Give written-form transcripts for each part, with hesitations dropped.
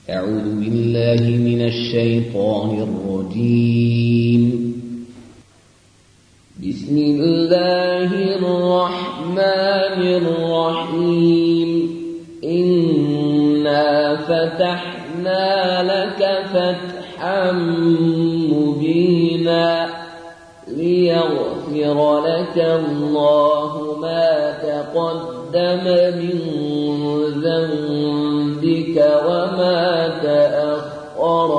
أعوذ بالله من الشيطان الرجيم. بسم الله الرحمن الرحيم. إنا فتحنا لك فتحا مبينا ليغفر لك الله ما تقدم من ذنبك وما تأخر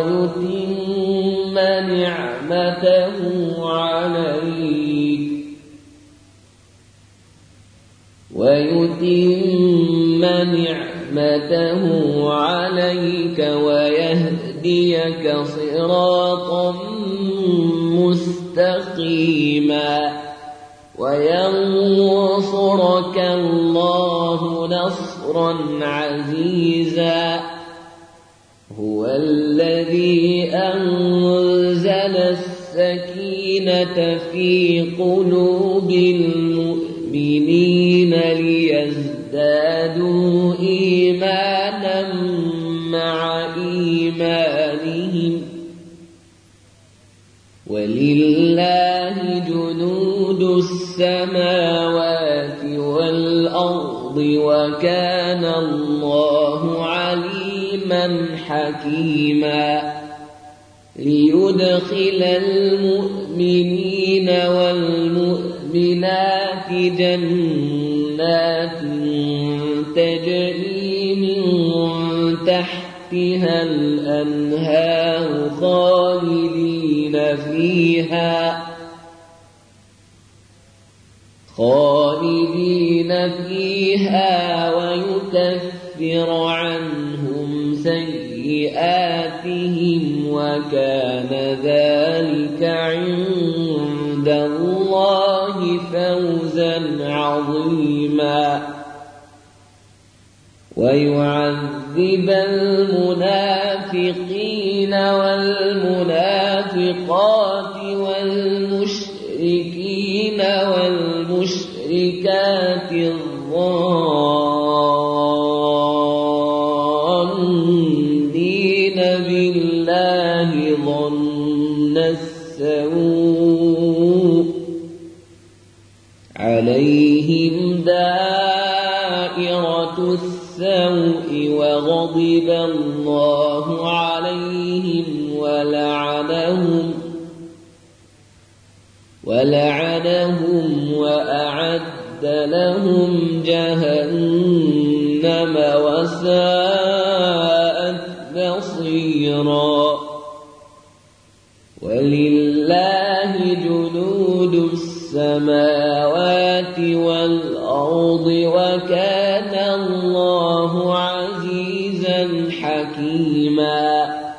ويتم نعمته عليك ويهديك صراطا مستقيما وينصرك الله نصرا عزيزا. هو الذي أنزل السكينة في قلوب المؤمنين ليزدادوا إيمانا مع إيمانهم ولله جنود السماوات والأرض وكان الله عليما حكيما. ليدخل المؤمنين والمؤمنات جنات تجري من تحتها الأنهار خالدين فيها ويكفر عنهم سيئاتهم وكان ذلك عند الله فوزا عظيما. ويعذب المنافقين والمنافقات والمشركين والمشركات الظانين بالله ظن السوء عليهم دائرة السوء وغضب الله عليهم ولعنهم وأعد لهم جهنم وساءت مصيرا. ولله جنود السماوات والأرض وكان الله عزيزا حكيما.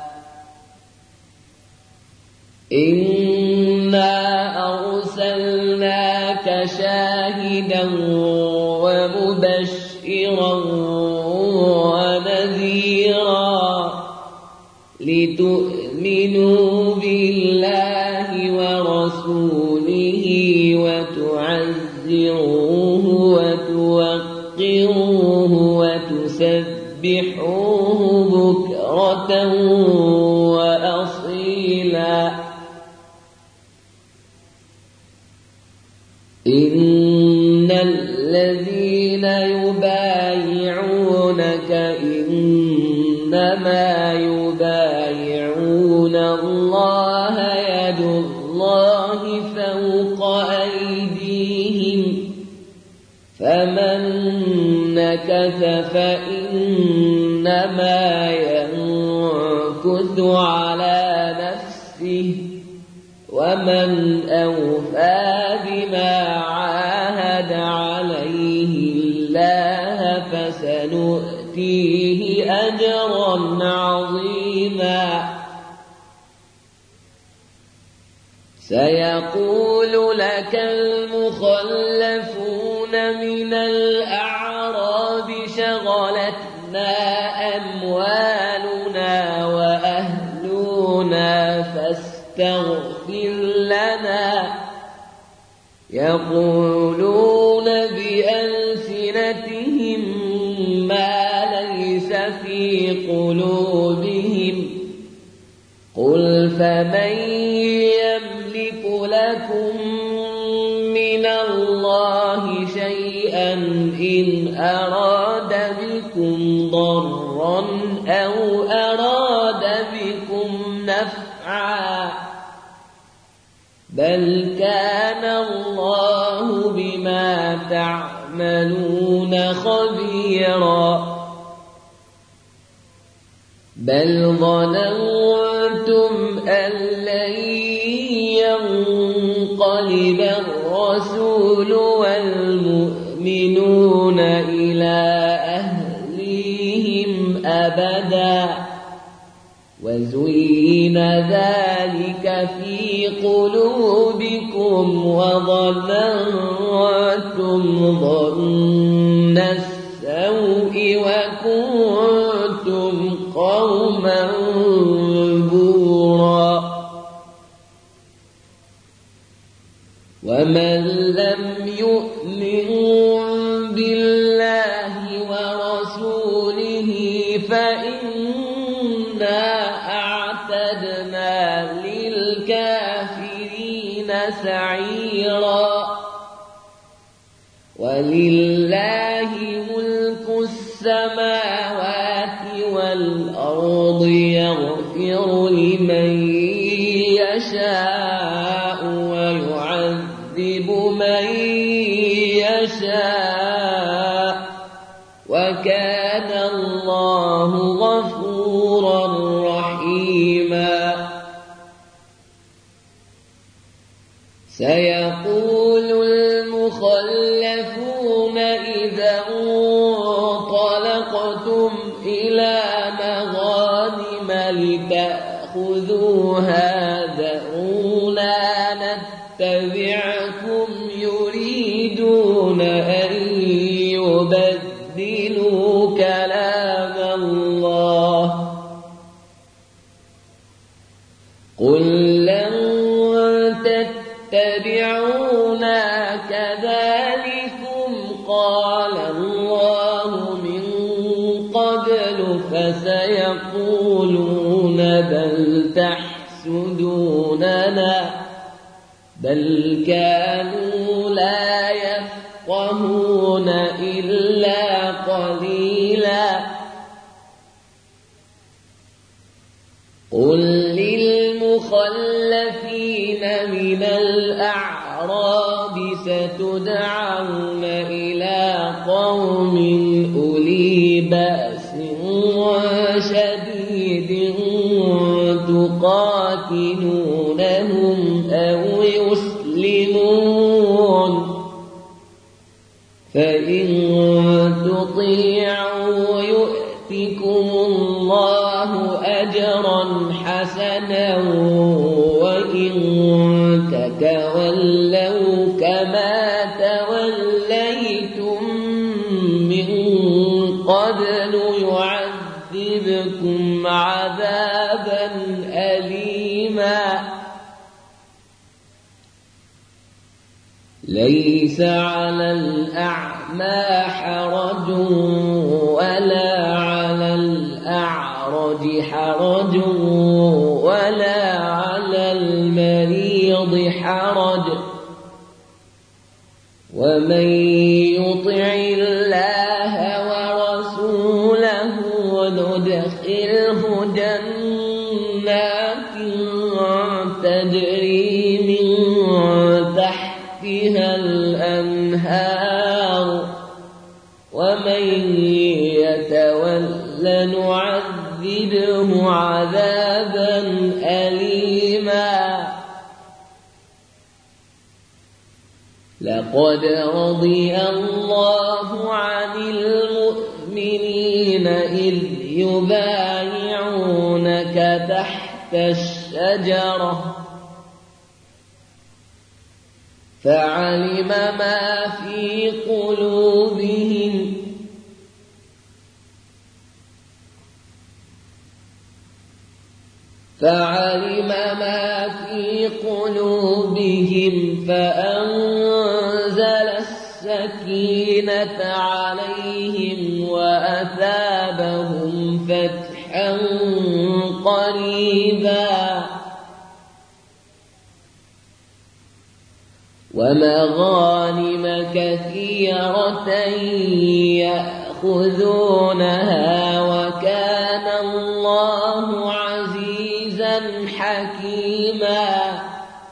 إنا أرسلناك شاهدا ومبشرا ونذيرا لتؤمنوا بالله ورسوله وتعزروه وتوقروه وتسبحوه بكرة وأصيلا. إن الذين يبايعونك إنما يبايعون الله يد الله فوق أيديهم فمن نكث فإنما ينكث على نفسه ومن أوفى بما عاهد عليه الله فسنؤتيه أجرا عظيما. سيقول لك المخلفون من الأعراب شغلتنا أموالنا وأهلنا فاستغفر لنا. يقولون بألسنتهم ما ليس في قلوبهم قل فمن يملك لكم من الله شيئا إن أراد بكم ضرا أو أراد بكم نفعا بل كان الله بما تعملون خبيرا بل ظننتم أن لن ينقلب الرسول والمؤمنون إلى أهليهم أبدا وزين ذلك في قلوبكم وظننتم ظن السوء وكنتم قوما بورا ومن لم يؤمن بالله ورسوله فإنا أعتدنا للكافرين سعيرا ولله ملك السماوات والأرض يغفر لمن يشاء ويعذب من يشاء وكان الله غفورا رحيما سيقول المخلفون إذا انطلقتم إلى مغانم لتأخذوها ذرونا نتبعكم يريدون أن يبدلوا كلام الله قل لن تتبعونا كذلكم قال الله من قبل فسيقولون بل تحسدوننا بل كانوا لا يفقهون إلا قليلا قل للمخلفين من الأعراب ستدعون إلى قوم أولي بأس شديد تقاتلونهم أو يسلمون فإن تطيعوا يؤتكم الله أجرا حسنا وإن تتولوا كما توليتم من قبل يعذبكم عذابا أليما ليس على الأعمى حرج ولا على الأعرج حرج ولا على المريض حرج ومن يطع الله ورسوله ندخله جنات تجري من تحتها الأنهار ومن يتول نعذبه عذابا أليما لقد رضي الله عن المؤمنين إذ يبايعونك تحت الشجرة فعلم ما في قلوبهم فأنزل السكينة عليهم وأثابهم فتحا فتحا قريبا ومغانم كثيرة يأخذونها وكان الله عزيزا حكيما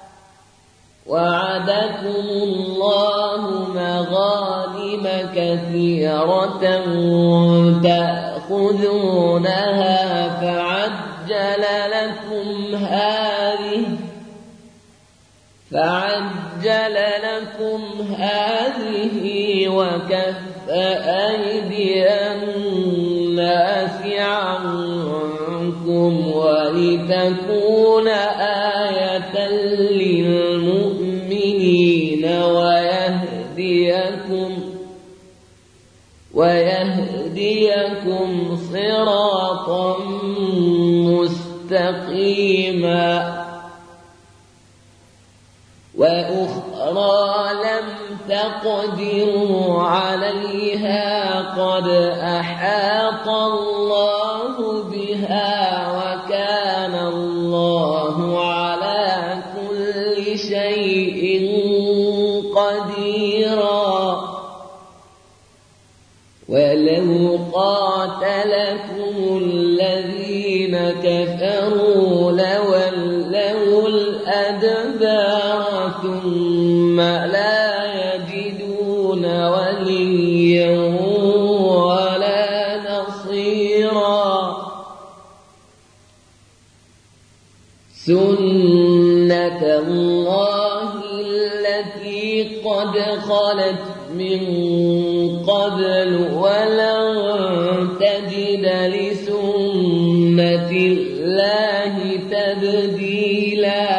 وعدكم الله مغانم كثيرة تأخذونها فعجل لكم هذه وكف أيدي الناس عنكم ولتكون آية للمؤمنين ويهديكم صراطا مستقيما وأخرى لم تقدروا عليها قد أحاط الله بها وكان الله على كل شيء قديرا ولو قاتلكم الذين كفروا لولوا الأدبار ثم لا يجدون وليا ولا نصيرا سنة الله التي قد خلت من قبل ولن تجد لسنة الله تبديلا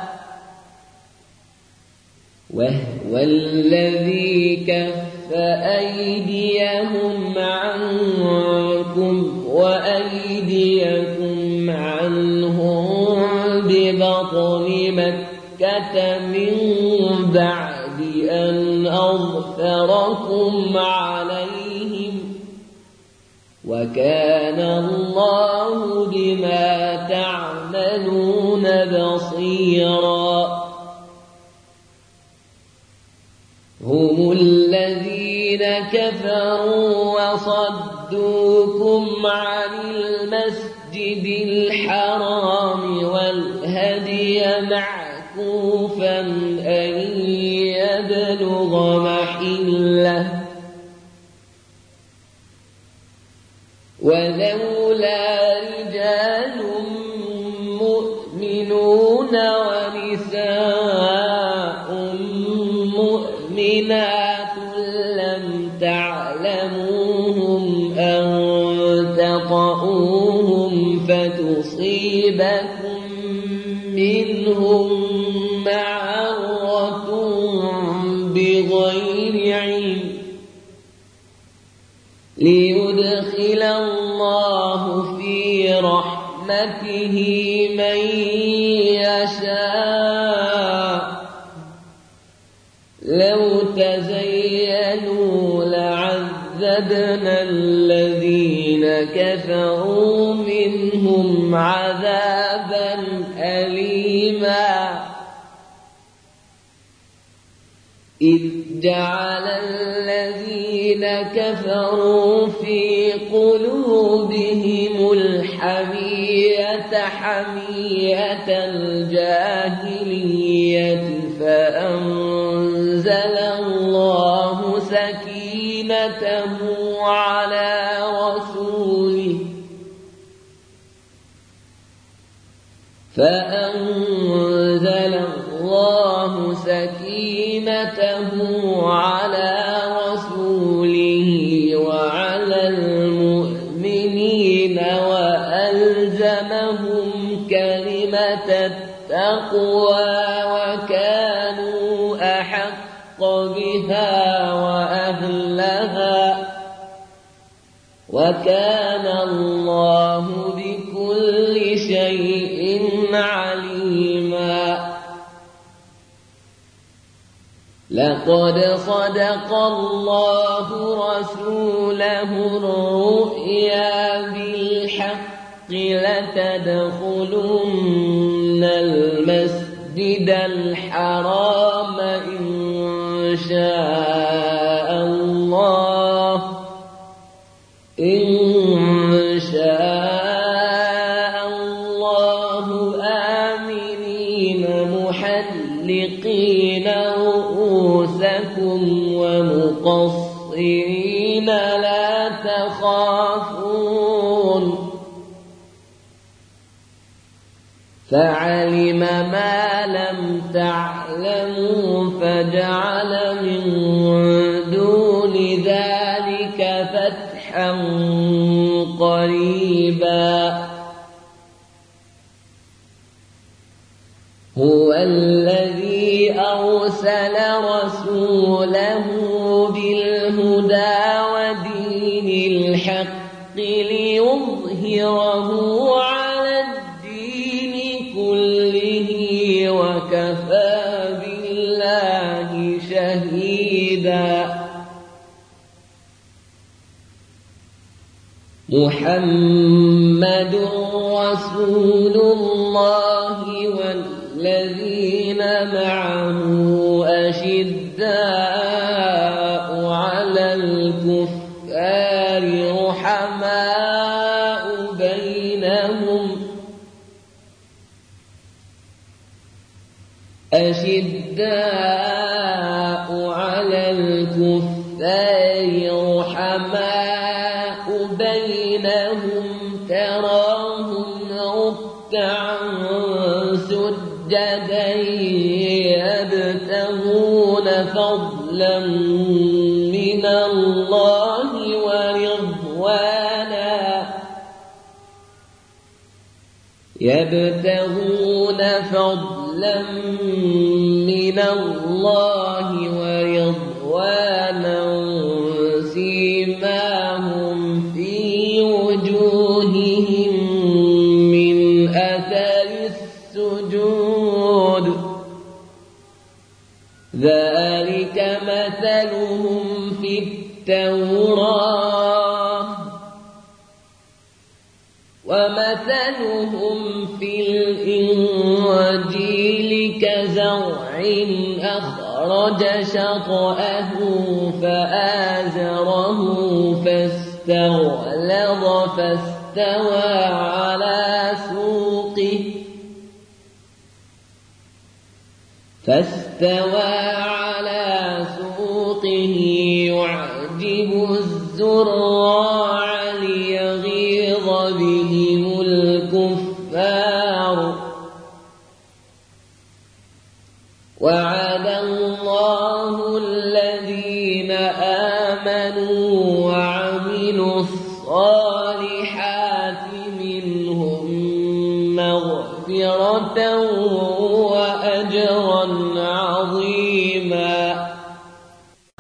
وهو الذي كف أيديهم عنكم وأيديكم عنهم ببطن مكة من بعد أن أظفركم عليهم وكان الله بما تعملون بصيرا هم الذين كفروا وصدوكم عن المسجد الحرام والهدي معكوفا أن يبلغ محله ولولا رجال مؤمنون ونساء مؤمنات لم تعلموهم أن تطؤوهم فتصيبكم منهم معرة بغير علم ليدخل الله في رحمته من يشاء لو تزينوا لعذبنا الذين كفروا منهم عذابا أليما إذ جعل الذين كفروا في قلوبهم الحمية حمية الجاهلية فأنزل الله سكينته على رسوله على رسوله وعلى المؤمنين وألزمهم كلمة التقوى وكانوا أحق بها وأهلها وكان الله بكل شيء عليما. لقد صدق الله رسوله الرؤيا بالحق لتدخلن المسجد الحرام إن شاء الله آمنين محلقين رؤوسكم ومقصرين لا تخافون فعلم ما لم تعلموا فجعل من دون ذلك فتحا قريبا هو الذي أرسل رسوله بالهدى ودين الحق ليظهره على الدين كله وكفى بالله شهيدا محمد رسول الله والذين معه أشداء على الكفار رحماء بينهم تراهم ركعا سجدا يبتغون فضلا من الله ورضوانا سيماهم في وجوههم من أثر السجود ذلك مثلهم في التوراة ومثلهم في الإنجيل كزرع أخرج شطأه فآزره فاستغلظ فاستوى على سوقه يعجب الزراع ليغيظ بهم الكفار وعد الله الذين آمنوا وعملوا الصالحات منهم مغفرة وأجرا